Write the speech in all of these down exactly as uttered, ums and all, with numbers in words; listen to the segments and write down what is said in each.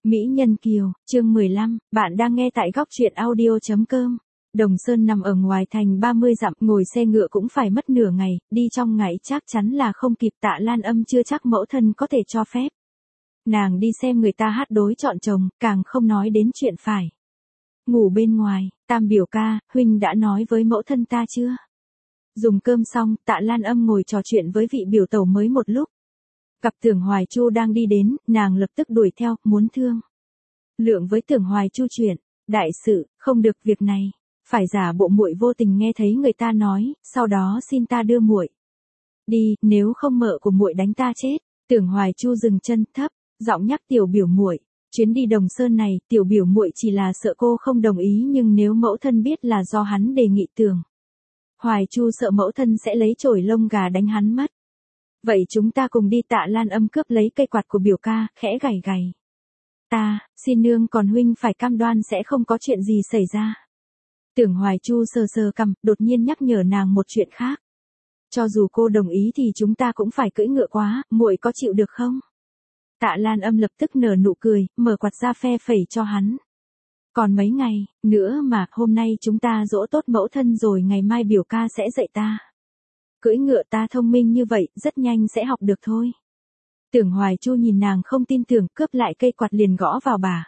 Mỹ Nhân Kiều, chương mười lăm, bạn đang nghe tại góc truyện audio.com. Đồng Sơn nằm ở ngoài thành ba mươi dặm, ngồi xe ngựa cũng phải mất nửa ngày, đi trong ngày chắc chắn là không kịp. Tạ Lan Âm chưa chắc mẫu thân có thể cho phép. Nàng đi xem người ta hát đối chọn chồng, càng không nói đến chuyện phải ngủ bên ngoài. Tam biểu ca, huynh đã nói với mẫu thân ta chưa? Dùng cơm xong, Tạ Lan Âm ngồi trò chuyện với vị biểu tẩu mới một lúc. Gặp Tưởng Hoài Chu đang đi đến, nàng lập tức đuổi theo, muốn thương lượng với Tưởng Hoài Chu chuyện. Đại sự, không được việc này, phải giả bộ muội vô tình nghe thấy người ta nói, sau đó xin ta đưa muội đi, nếu không mợ của muội đánh ta chết. Tưởng Hoài Chu dừng chân, thấp giọng nhắc tiểu biểu muội, chuyến đi Đồng Sơn này, tiểu biểu muội chỉ là sợ cô không đồng ý, nhưng nếu mẫu thân biết là do hắn đề nghị. Tưởng Hoài Chu sợ mẫu thân sẽ lấy chổi lông gà đánh hắn mất. Vậy chúng ta cùng đi. Tạ Lan Âm cướp lấy cây quạt của biểu ca, khẽ gảy gảy. Ta, xin nương, còn huynh phải cam đoan sẽ không có chuyện gì xảy ra. Tưởng Hoài Chu sờ sờ cằm, đột nhiên nhắc nhở nàng một chuyện khác. Cho dù cô đồng ý thì chúng ta cũng phải cưỡi ngựa quá, muội có chịu được không? Tạ Lan Âm lập tức nở nụ cười, mở quạt ra phe phẩy cho hắn. Còn mấy ngày nữa mà, hôm nay chúng ta dỗ tốt mẫu thân rồi ngày mai biểu ca sẽ dạy ta. Cưỡi ngựa, ta thông minh như vậy, rất nhanh sẽ học được thôi. Tưởng Hoài Chu nhìn nàng không tin tưởng, cướp lại cây quạt liền gõ vào bả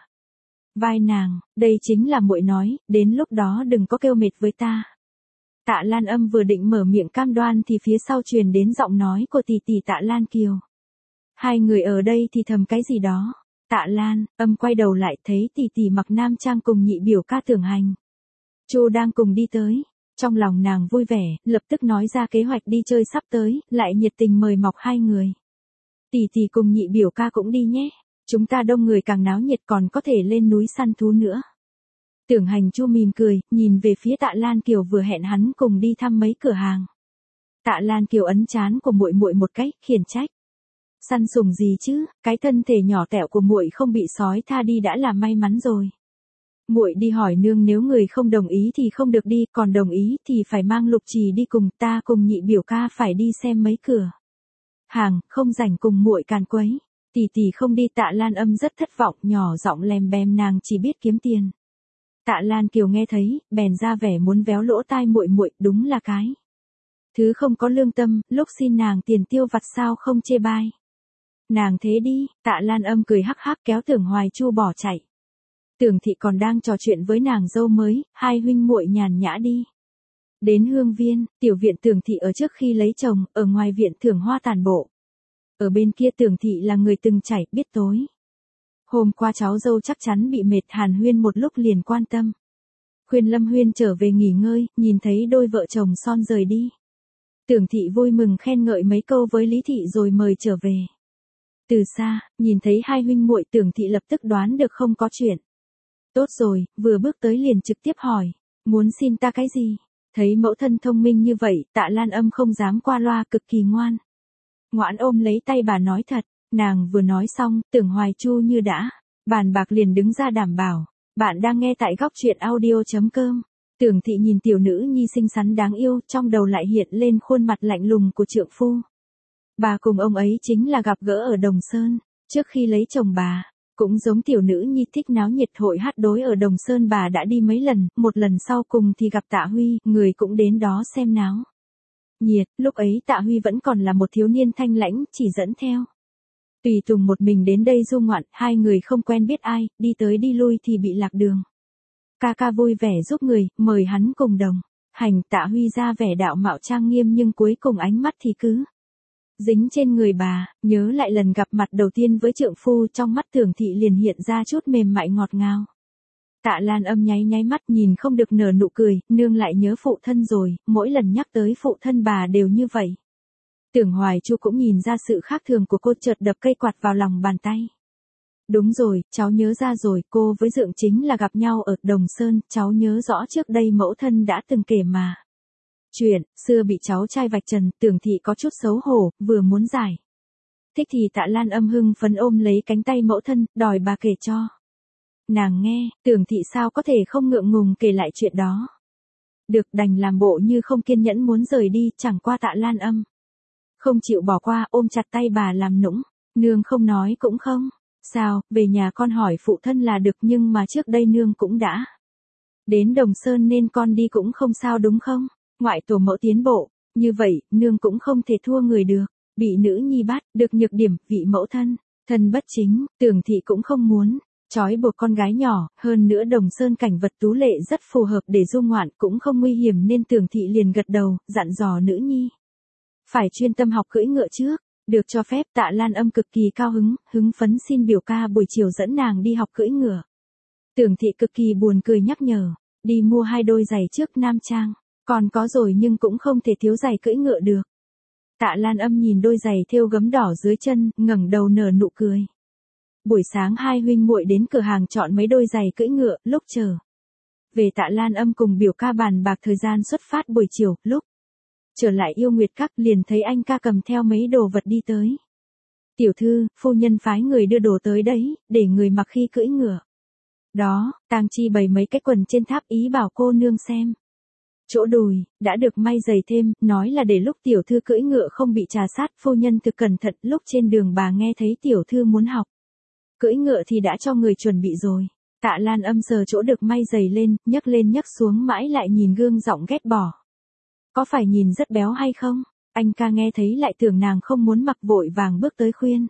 vai nàng. Đây chính là muội nói, đến lúc đó đừng có kêu mệt với ta. Tạ Lan Âm vừa định mở miệng cam đoan thì phía sau truyền đến giọng nói của tỷ tỷ Tạ Lan Kiều. Hai người ở đây thì thầm cái gì đó. Tạ Lan Âm quay đầu lại thấy tỷ tỷ mặc nam trang cùng nhị biểu ca Tưởng Hành Chu đang cùng đi tới. Trong lòng nàng vui vẻ, lập tức nói ra kế hoạch đi chơi sắp tới, lại nhiệt tình mời mọc hai người. Tỷ tỷ cùng nhị biểu ca cũng đi nhé, chúng ta đông người càng náo nhiệt, còn có thể lên núi săn thú nữa. Tưởng Hành Chu mỉm cười, nhìn về phía Tạ Lan Kiều vừa hẹn hắn cùng đi thăm mấy cửa hàng. Tạ Lan Kiều ấn trán của muội muội một cái, khiển trách. Săn sùng gì chứ, cái thân thể nhỏ tẹo của muội không bị sói tha đi đã là may mắn rồi. Muội đi hỏi nương, nếu người không đồng ý thì không được đi, còn đồng ý thì phải mang Lục Trì đi cùng. Ta cùng nhị biểu ca phải đi xem mấy cửa hàng, không rảnh cùng muội càn quấy. Tỷ tỷ không đi. Tạ Lan Âm rất thất vọng, nhỏ giọng lèm bèm, nàng chỉ biết kiếm tiền. Tạ Lan Kiều nghe thấy, bèn ra vẻ muốn véo lỗ tai muội muội, đúng là cái thứ không có lương tâm, lúc xin nàng tiền tiêu vặt sao không chê bai. Nàng thế đi. Tạ Lan Âm cười hắc hắc kéo Tưởng Hoài Chu bỏ chạy. Tưởng thị còn đang trò chuyện với nàng dâu mới, hai huynh muội nhàn nhã đi đến Hương Viên, tiểu viện Tưởng thị ở trước khi lấy chồng, ở ngoài viện thưởng hoa tàn bộ. Ở bên kia Tưởng thị là người từng trải, biết tối hôm qua cháu dâu chắc chắn bị mệt, hàn huyên một lúc liền quan tâm khuyên Lâm Huyên trở về nghỉ ngơi. Nhìn thấy đôi vợ chồng son rời đi, Tưởng thị vui mừng khen ngợi mấy câu với Lý thị rồi mời trở về. Từ xa, nhìn thấy hai huynh muội, Tưởng thị lập tức đoán được không có chuyện tốt rồi, vừa bước tới liền trực tiếp hỏi, muốn xin ta cái gì? Thấy mẫu thân thông minh như vậy, Tạ Lan Âm không dám qua loa, cực kỳ ngoan ngoãn ôm lấy tay bà nói thật. Nàng vừa nói xong, Tưởng Hoài Chu như đã bàn bạc liền đứng ra đảm bảo. Bạn đang nghe tại góc truyện audio.com. Tưởng thị nhìn tiểu nữ nhi xinh xắn đáng yêu, trong đầu lại hiện lên khuôn mặt lạnh lùng của trượng phu. Bà cùng ông ấy chính là gặp gỡ ở Đồng Sơn, trước khi lấy chồng bà. Cũng giống tiểu nữ nhi thích náo nhiệt, hội hát đối ở Đồng Sơn bà đã đi mấy lần, một lần sau cùng thì gặp Tạ Huy, người cũng đến đó xem náo nhiệt. Lúc ấy Tạ Huy vẫn còn là một thiếu niên thanh lãnh, chỉ dẫn theo tùy tùng một mình đến đây du ngoạn, hai người không quen biết ai, đi tới đi lui thì bị lạc đường. Ca ca vui vẻ giúp người, mời hắn cùng đồng hành. Tạ Huy ra vẻ đạo mạo trang nghiêm nhưng cuối cùng ánh mắt thì cứ dính trên người bà. Nhớ lại lần gặp mặt đầu tiên với trượng phu, trong mắt Tưởng thị liền hiện ra chút mềm mại ngọt ngào. Tạ Lan Âm nháy nháy mắt, nhìn không được nở nụ cười, nương lại nhớ phụ thân rồi, mỗi lần nhắc tới phụ thân bà đều như vậy. Tưởng Hoài Chu cũng nhìn ra sự khác thường của cô, chợt đập cây quạt vào lòng bàn tay. Đúng rồi, cháu nhớ ra rồi, cô với Dượng chính là gặp nhau ở Đồng Sơn, cháu nhớ rõ trước đây mẫu thân đã từng kể mà. Chuyện xưa bị cháu trai vạch trần. Tưởng thị có chút xấu hổ, vừa muốn giải thích thì Tạ Lan Âm hưng phấn ôm lấy cánh tay mẫu thân, đòi bà kể cho nàng nghe. Tưởng thị sao có thể không ngượng ngùng kể lại chuyện đó được, đành làm bộ như không kiên nhẫn muốn rời đi. Chẳng qua Tạ Lan Âm không chịu bỏ qua, ôm chặt tay bà làm nũng. Nương không nói cũng không Sao, về nhà con hỏi phụ thân là được nhưng mà trước đây nương cũng đã đến Đồng Sơn nên con đi cũng không sao đúng không? Ngoại tổ mẫu tiến bộ, như vậy, nương cũng không thể thua người được. Bị nữ nhi bắt, được nhược điểm, vị mẫu thân, thân bất chính, Tưởng thị cũng không muốn. Trói buộc con gái nhỏ, hơn nữa Đồng Sơn cảnh vật tú lệ rất phù hợp để du ngoạn cũng không nguy hiểm nên Tưởng thị liền gật đầu, dặn dò nữ nhi. Phải chuyên tâm học cưỡi ngựa trước, được cho phép Tạ Lan Âm cực kỳ cao hứng, hứng phấn xin biểu ca buổi chiều dẫn nàng đi học cưỡi ngựa. Tưởng thị cực kỳ buồn cười nhắc nhở, đi mua hai đôi giày trước Nam Trang, còn có rồi nhưng cũng không thể thiếu giày cưỡi ngựa được. Tạ Lan Âm nhìn đôi giày thêu gấm đỏ dưới chân, ngẩng đầu nở nụ cười. Buổi sáng hai huynh muội đến cửa hàng chọn mấy đôi giày cưỡi ngựa, lúc chờ về Tạ Lan Âm cùng biểu ca bàn bạc thời gian xuất phát buổi chiều, lúc trở lại Yêu Nguyệt Các liền thấy anh ca cầm theo mấy đồ vật đi tới. Tiểu thư, phu nhân phái người đưa đồ tới đấy, để người mặc khi cưỡi ngựa. Đó, Tang Chi bày mấy cái quần trên tháp ý bảo cô nương xem. Chỗ đùi, đã được may giày thêm, nói là để lúc tiểu thư cưỡi ngựa không bị trà sát, phu nhân thực cẩn thận, lúc trên đường bà nghe thấy tiểu thư muốn học cưỡi ngựa thì đã cho người chuẩn bị rồi. Tạ Lan Âm sờ chỗ được may giày lên, nhấc lên nhấc xuống mãi lại nhìn gương giọng ghét bỏ. Có phải nhìn rất béo hay không? Anh ca nghe thấy lại tưởng nàng không muốn mặc, vội vàng bước tới khuyên.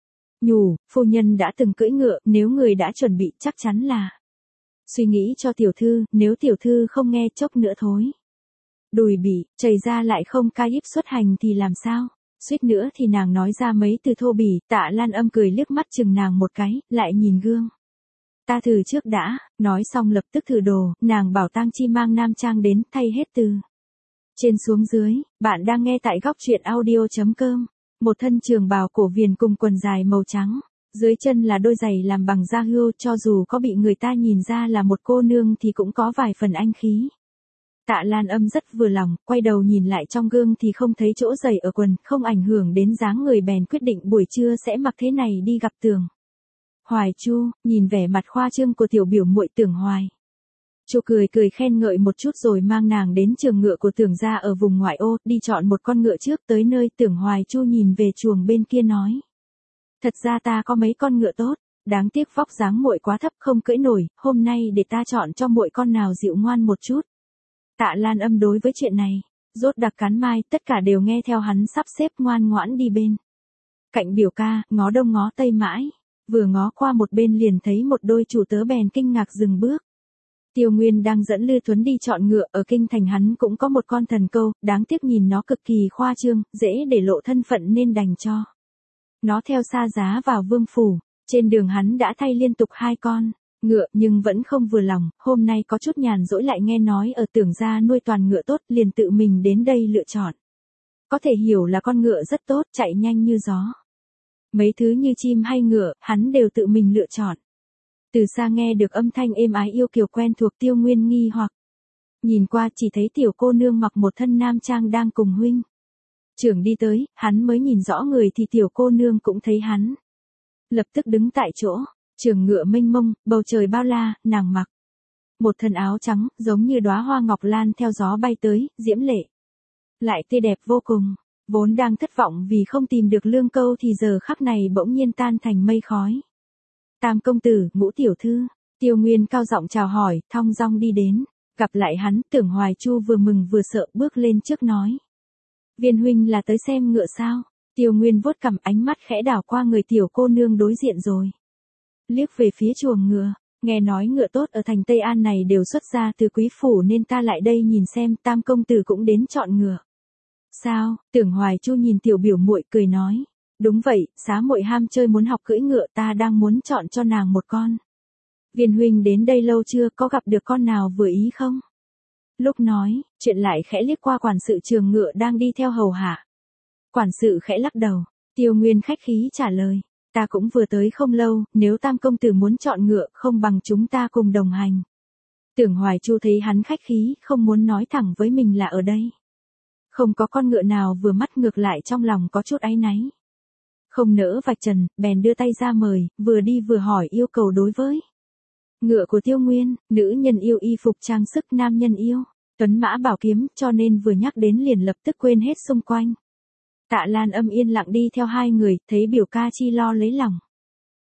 Nhủ, phu nhân đã từng cưỡi ngựa, nếu người đã chuẩn bị chắc chắn là suy nghĩ cho tiểu thư, nếu tiểu thư không nghe chốc nữa thối đùi bị chảy ra lại không ca íp xuất hành thì làm sao? Suýt nữa thì nàng nói ra mấy từ thô bỉ. Tạ Lan Âm cười liếc mắt chừng nàng một cái, lại nhìn gương. Ta thử trước đã, nói xong lập tức thử đồ, nàng bảo Tang Chi mang Nam Trang đến, thay hết từ trên xuống dưới. Bạn đang nghe tại góc truyện audio chấm com. Một thân trường bào cổ viền cùng quần dài màu trắng, dưới chân là đôi giày làm bằng da hươu, cho dù có bị người ta nhìn ra là một cô nương thì cũng có vài phần anh khí. Tạ Lan Âm rất vừa lòng, quay đầu nhìn lại trong gương thì không thấy chỗ giày ở quần, không ảnh hưởng đến dáng người bèn quyết định buổi trưa sẽ mặc thế này đi gặp Tưởng Hoài Chu. Nhìn vẻ mặt khoa trương của tiểu biểu muội Tưởng Hoài Chu cười cười khen ngợi một chút rồi mang nàng đến trường ngựa của Tưởng gia ở vùng ngoại ô, đi chọn một con ngựa trước. Tới nơi Tưởng Hoài Chu nhìn về chuồng bên kia nói. Thật ra ta có mấy con ngựa tốt, đáng tiếc vóc dáng muội quá thấp không cưỡi nổi, hôm nay để ta chọn cho muội con nào dịu ngoan một chút. Tạ Lan Âm đối với chuyện này, rốt đặc cắn mai, tất cả đều nghe theo hắn sắp xếp ngoan ngoãn đi bên cạnh biểu ca, ngó đông ngó tây mãi, vừa ngó qua một bên liền thấy một đôi chủ tớ bèn kinh ngạc dừng bước. Tiêu Nguyên đang dẫn Lư Tuấn đi chọn ngựa, ở kinh thành hắn cũng có một con thần câu, đáng tiếc nhìn nó cực kỳ khoa trương, dễ để lộ thân phận nên đành cho nó theo xa giá vào vương phủ. Trên đường hắn đã thay liên tục hai con ngựa nhưng vẫn không vừa lòng, hôm nay có chút nhàn rỗi lại nghe nói ở Tưởng gia nuôi toàn ngựa tốt, liền tự mình đến đây lựa chọn. Có thể hiểu là con ngựa rất tốt, chạy nhanh như gió. Mấy thứ như chim hay ngựa, hắn đều tự mình lựa chọn. Từ xa nghe được âm thanh êm ái yêu kiều quen thuộc, Tiêu Nguyên nghi hoặc nhìn qua chỉ thấy tiểu cô nương mặc một thân nam trang đang cùng huynh trưởng đi tới, hắn mới nhìn rõ người thì tiểu cô nương cũng thấy hắn. Lập tức đứng tại chỗ, trường ngựa mênh mông, bầu trời bao la, nàng mặc một thân áo trắng, giống như đóa hoa ngọc lan theo gió bay tới, diễm lệ lại tươi đẹp vô cùng. Vốn đang thất vọng vì không tìm được lương câu thì giờ khắc này bỗng nhiên tan thành mây khói. Tam công tử, Ngũ tiểu thư. Tiêu Nguyên cao giọng chào hỏi, thong dong đi đến, gặp lại hắn. Tưởng Hoài Chu vừa mừng vừa sợ bước lên trước nói. Viên huynh là tới xem ngựa sao? Tiêu Nguyên vuốt cằm, ánh mắt khẽ đảo qua người tiểu cô nương đối diện rồi liếc về phía chuồng ngựa. Nghe nói ngựa tốt ở thành Tây An này đều xuất ra từ quý phủ nên ta lại đây nhìn xem. Tam công tử cũng đến chọn ngựa sao? Tưởng Hoài Chu nhìn tiểu biểu muội cười nói. Đúng vậy, xá muội ham chơi muốn học cưỡi ngựa, ta đang muốn chọn cho nàng một con. Viên huynh đến đây lâu chưa, có gặp được con nào vừa ý không? Lúc nói, chuyện lại khẽ liếc qua quản sự trường ngựa đang đi theo hầu hạ. Quản sự khẽ lắc đầu, Tiêu Nguyên khách khí trả lời. Ta cũng vừa tới không lâu, nếu Tam công tử muốn chọn ngựa, không bằng chúng ta cùng đồng hành. Tưởng Hoài Chu thấy hắn khách khí, không muốn nói thẳng với mình là ở đây không có con ngựa nào vừa mắt, ngược lại trong lòng có chút áy náy. Không nỡ vạch trần, bèn đưa tay ra mời, vừa đi vừa hỏi yêu cầu đối với ngựa của Tiêu Nguyên. Nữ nhân yêu y phục trang sức, nam nhân yêu tuấn mã bảo kiếm, cho nên vừa nhắc đến liền lập tức quên hết xung quanh. Tạ Lan Âm yên lặng đi theo hai người, thấy biểu ca chi lo lấy lòng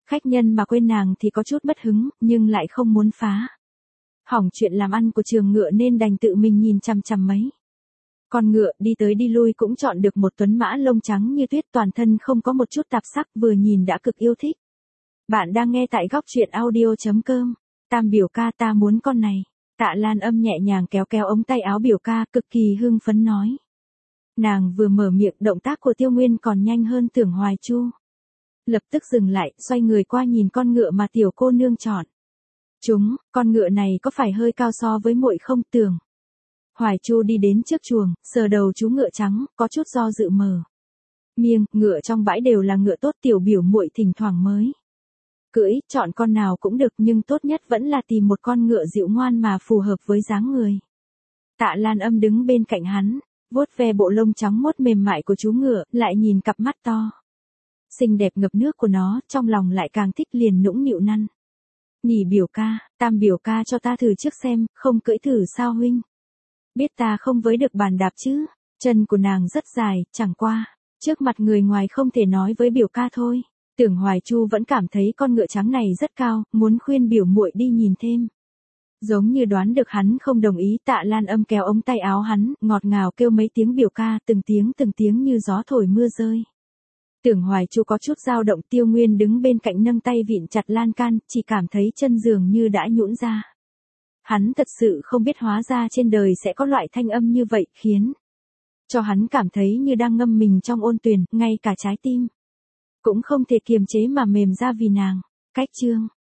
Khách nhân mà quên nàng thì có chút bất hứng, nhưng lại không muốn phá hỏng chuyện làm ăn của Trường Ngựa nên đành tự mình nhìn chằm chằm mấy con ngựa đi tới đi lui cũng chọn được một tuấn mã lông trắng như tuyết, toàn thân không có một chút tạp sắc, vừa nhìn đã cực yêu thích. Bạn đang nghe tại góc truyện audio.com. Tam biểu ca, ta muốn con này. Tạ Lan Âm nhẹ nhàng kéo kéo ống tay áo biểu ca, cực kỳ hưng phấn nói. Nàng vừa mở miệng, động tác của Tiêu Nguyên còn nhanh hơn Tưởng Hoài Chu. Lập tức dừng lại, xoay người qua nhìn con ngựa mà tiểu cô nương chọn. Chúng, con ngựa này có phải hơi cao so với muội không? Tưởng Hoài Chu đi đến trước chuồng, sờ đầu chú ngựa trắng, có chút do dự mờ. Miệng, ngựa trong bãi đều là ngựa tốt, tiểu biểu muội thỉnh thoảng mới cưỡi, chọn con nào cũng được, nhưng tốt nhất vẫn là tìm một con ngựa dịu ngoan mà phù hợp với dáng người. Tạ Lan Âm đứng bên cạnh hắn, vuốt ve bộ lông trắng mốt mềm mại của chú ngựa, lại nhìn cặp mắt to xinh đẹp ngập nước của nó, trong lòng lại càng thích, liền nũng nịu năn. Nhỉ biểu ca, tam biểu ca cho ta thử trước xem, không cưỡi thử sao huynh? Biết ta không với được bàn đạp chứ? Chân của nàng rất dài, chẳng qua trước mặt người ngoài không thể nói với biểu ca thôi. Tưởng Hoài Chu vẫn cảm thấy con ngựa trắng này rất cao, muốn khuyên biểu muội đi nhìn thêm. Giống như đoán được hắn không đồng ý, Tạ Lan Âm kéo ống tay áo hắn, ngọt ngào kêu mấy tiếng biểu ca, từng tiếng từng tiếng như gió thổi mưa rơi. Tưởng Hoài Chu có chút dao động, Tiêu Nguyên đứng bên cạnh nâng tay vịn chặt lan can, chỉ cảm thấy chân dường như đã nhũn ra. Hắn thật sự không biết hóa ra trên đời sẽ có loại thanh âm như vậy, khiến cho hắn cảm thấy như đang ngâm mình trong ôn tuyền, ngay cả trái tim cũng không thể kiềm chế mà mềm ra vì nàng. Cách chương